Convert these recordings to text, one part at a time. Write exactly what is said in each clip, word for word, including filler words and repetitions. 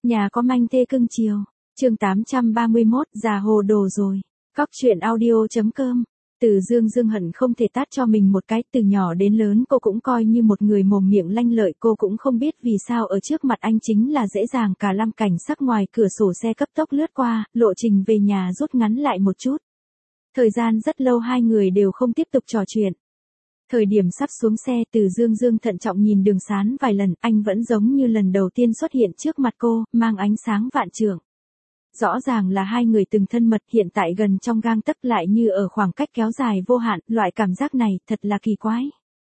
Nhà có manh thê cưng chiều. Chương tám trăm ba mươi mốt, già hồ đồ rồi. Cóc truyện audio chấm com. Từ Dương Dương hận không thể tát cho mình một cái, từ nhỏ đến lớn cô cũng coi như một người mồm miệng lanh lợi, cô cũng không biết vì sao ở trước mặt anh chính là dễ dàng cả lăm cảnh sắc ngoài cửa sổ xe cấp tốc lướt qua, lộ trình về nhà rút ngắn lại một chút. Thời gian rất lâu hai người đều không tiếp tục trò chuyện. Thời điểm sắp xuống xe, Từ Dương Dương thận trọng nhìn Đường Sán vài lần, anh vẫn giống như lần đầu tiên xuất hiện trước mặt cô, mang ánh sáng vạn trượng. Rõ ràng là hai người từng thân mật, hiện tại gần trong gang tấc lại như ở khoảng cách kéo dài vô hạn, loại cảm giác này thật là kỳ quái.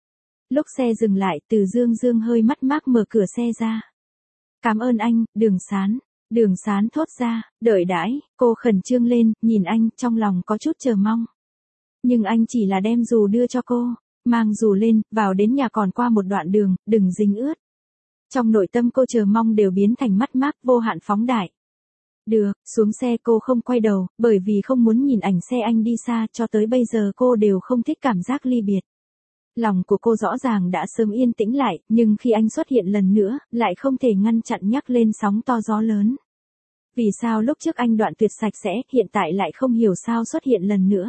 Lúc xe dừng lại, Từ Dương Dương hơi mắt mác mở cửa xe ra. Cảm ơn anh, Đường Sán. Đường Sán thốt ra, đợi đãi, cô khẩn trương lên, nhìn anh, trong lòng có chút chờ mong. Nhưng anh chỉ là đem dù đưa cho cô, mang dù lên, vào đến nhà còn qua một đoạn đường, đừng dính ướt. Trong nội tâm cô chờ mong đều biến thành mắt mác vô hạn phóng đại. Được, xuống xe cô không quay đầu, bởi vì không muốn nhìn ảnh xe anh đi xa, cho tới bây giờ cô đều không thích cảm giác ly biệt. Lòng của cô rõ ràng đã sớm yên tĩnh lại, nhưng khi anh xuất hiện lần nữa, lại không thể ngăn chặn nhắc lên sóng to gió lớn. Vì sao lúc trước anh đoạn tuyệt sạch sẽ, hiện tại lại không hiểu sao xuất hiện lần nữa.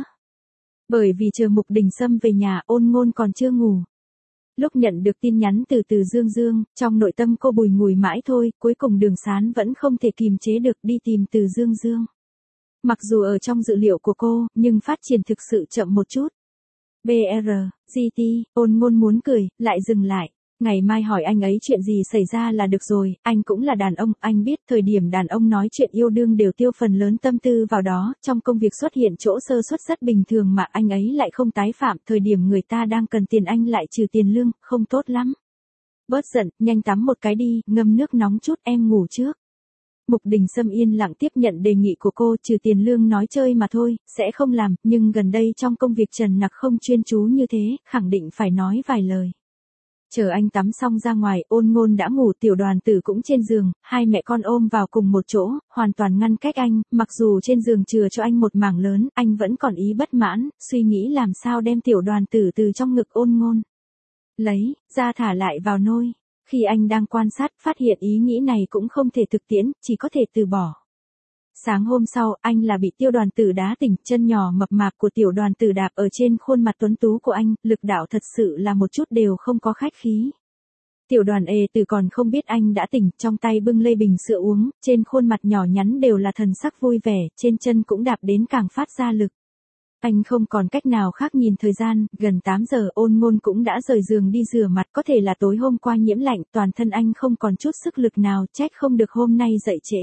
Bởi vì chờ Mục Đình Sâm về nhà, Ôn Ngôn còn chưa ngủ. Lúc nhận được tin nhắn từ Từ Dương Dương, trong nội tâm cô bùi ngùi mãi thôi, cuối cùng Đường Sán vẫn không thể kìm chế được đi tìm Từ Dương Dương. Mặc dù ở trong dự liệu của cô, nhưng phát triển thực sự chậm một chút. bê rờ, giê tê, Ôn Ngôn muốn cười, lại dừng lại. Ngày mai hỏi anh ấy chuyện gì xảy ra là được rồi, anh cũng là đàn ông, anh biết thời điểm đàn ông nói chuyện yêu đương đều tiêu phần lớn tâm tư vào đó, trong công việc xuất hiện chỗ sơ suất rất bình thường mà anh ấy lại không tái phạm, thời điểm người ta đang cần tiền anh lại trừ tiền lương, không tốt lắm. Bớt giận, nhanh tắm một cái đi, ngâm nước nóng chút, em ngủ trước. Mục Đình Sâm yên lặng tiếp nhận đề nghị của cô, trừ tiền lương nói chơi mà thôi, sẽ không làm, nhưng gần đây trong công việc trần nặc không chuyên chú như thế, khẳng định phải nói vài lời. Chờ anh tắm xong ra ngoài, Ôn Ngôn đã ngủ, Tiểu Đoàn Tử cũng trên giường, hai mẹ con ôm vào cùng một chỗ, hoàn toàn ngăn cách anh, mặc dù trên giường chừa cho anh một mảng lớn, anh vẫn còn ý bất mãn, suy nghĩ làm sao đem Tiểu Đoàn Tử từ trong ngực Ôn Ngôn lấy ra thả lại vào nôi. Khi anh đang quan sát, phát hiện ý nghĩ này cũng không thể thực tiễn, chỉ có thể từ bỏ. Sáng hôm sau, anh là bị Tiểu Đoàn Tử đá tỉnh, chân nhỏ mập mạp của Tiểu Đoàn Tử đạp ở trên khuôn mặt tuấn tú của anh, lực đạo thật sự là một chút đều không có khách khí. Tiểu Đoàn ê từ còn không biết anh đã tỉnh, trong tay bưng ly bình sữa uống, trên khuôn mặt nhỏ nhắn đều là thần sắc vui vẻ, trên chân cũng đạp đến càng phát ra lực. Anh không còn cách nào khác nhìn thời gian, gần tám giờ Ôn Ngôn cũng đã rời giường đi rửa mặt, có thể là tối hôm qua nhiễm lạnh, toàn thân anh không còn chút sức lực nào, trách không được hôm nay dậy trễ.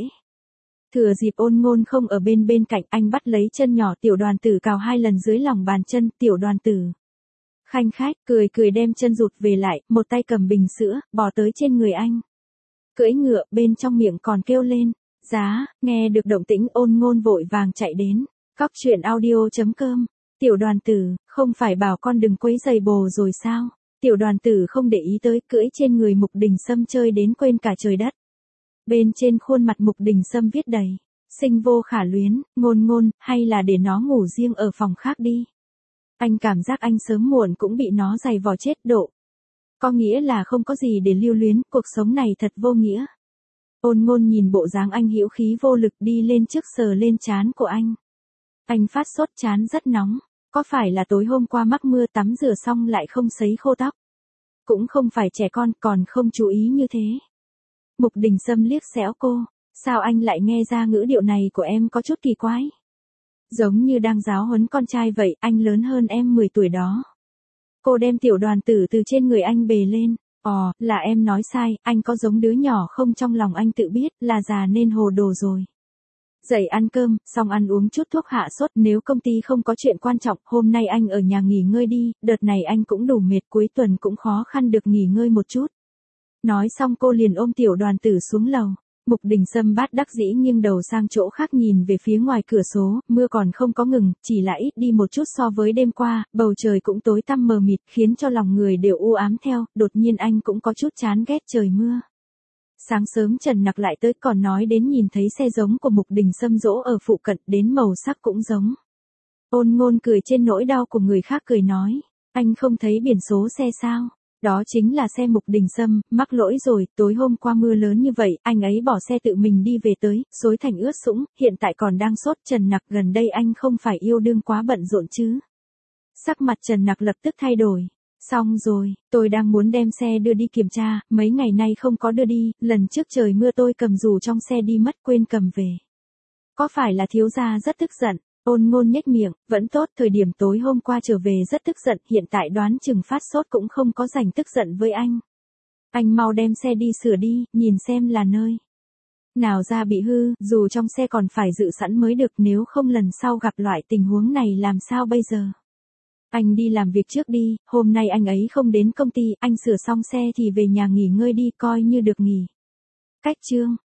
Thừa dịp Ôn Ngôn không ở bên bên cạnh, anh bắt lấy chân nhỏ Tiểu Đoàn Tử cào hai lần dưới lòng bàn chân, Tiểu Đoàn Tử khanh khách, cười cười đem chân rụt về lại, một tay cầm bình sữa, bò tới trên người anh. Cưỡi ngựa, bên trong miệng còn kêu lên, giá, nghe được động tĩnh Ôn Ngôn vội vàng chạy đến. Cóc truyện audio chấm com. Tiểu Đoàn Tử, không phải bảo con đừng quấy giày bồ rồi sao? Tiểu Đoàn Tử không để ý tới, cưỡi trên người Mục Đình Sâm chơi đến quên cả trời đất. Bên trên khuôn mặt Mục Đình Sâm viết đầy, sinh vô khả luyến, Ngôn Ngôn, hay là để nó ngủ riêng ở phòng khác đi. Anh cảm giác anh sớm muộn cũng bị nó giày vò chết độ. Có nghĩa là không có gì để lưu luyến, cuộc sống này thật vô nghĩa. Ôn Ngôn nhìn bộ dáng anh hữu khí vô lực đi lên trước sờ lên trán của anh. Anh phát sốt, trán rất nóng, có phải là tối hôm qua mắc mưa tắm rửa xong lại không sấy khô tóc? Cũng không phải trẻ con, còn không chú ý như thế. Mục Đình Sâm liếc xéo cô, sao anh lại nghe ra ngữ điệu này của em có chút kỳ quái? Giống như đang giáo huấn con trai vậy, anh lớn hơn em mười tuổi đó. Cô đem Tiểu Đoàn Tử từ trên người anh bề lên, ồ, là em nói sai, anh có giống đứa nhỏ không, trong lòng anh tự biết là già nên hồ đồ rồi. Dậy ăn cơm, xong ăn uống chút thuốc hạ sốt, nếu công ty không có chuyện quan trọng, hôm nay anh ở nhà nghỉ ngơi đi, đợt này anh cũng đủ mệt, cuối tuần cũng khó khăn được nghỉ ngơi một chút. Nói xong cô liền ôm Tiểu Đoàn Tử xuống lầu. Mục Đình Sâm bát đắc dĩ nghiêng đầu sang chỗ khác nhìn về phía ngoài cửa sổ, mưa còn không có ngừng, chỉ là ít đi một chút so với đêm qua, bầu trời cũng tối tăm mờ mịt, khiến cho lòng người đều u ám theo, đột nhiên anh cũng có chút chán ghét trời mưa. Sáng sớm Trần Nặc lại tới, còn nói đến nhìn thấy xe giống của Mục Đình Sâm dỗ ở phụ cận, đến màu sắc cũng giống. Ôn Ngôn cười trên nỗi đau của người khác cười nói, anh không thấy biển số xe sao? Đó chính là xe Mục Đình Sâm, mắc lỗi rồi, tối hôm qua mưa lớn như vậy, anh ấy bỏ xe tự mình đi về tới, xối thành ướt sũng, hiện tại còn đang sốt. Trần Nặc, gần đây anh không phải yêu đương quá bận rộn chứ? Sắc mặt Trần Nặc lập tức thay đổi. Xong rồi, tôi đang muốn đem xe đưa đi kiểm tra, mấy ngày nay không có đưa đi, lần trước trời mưa tôi cầm dù trong xe đi mất quên cầm về. Có phải là thiếu gia rất tức giận? Ôn Ngôn nhếch miệng, vẫn tốt, thời điểm tối hôm qua trở về rất tức giận, hiện tại đoán chừng phát sốt cũng không có rảnh tức giận với anh. Anh mau đem xe đi sửa đi, nhìn xem là nơi nào ra bị hư, dù trong xe còn phải dự sẵn mới được, nếu không lần sau gặp loại tình huống này làm sao bây giờ? Anh đi làm việc trước đi, hôm nay anh ấy không đến công ty, anh sửa xong xe thì về nhà nghỉ ngơi đi, coi như được nghỉ. Cách chương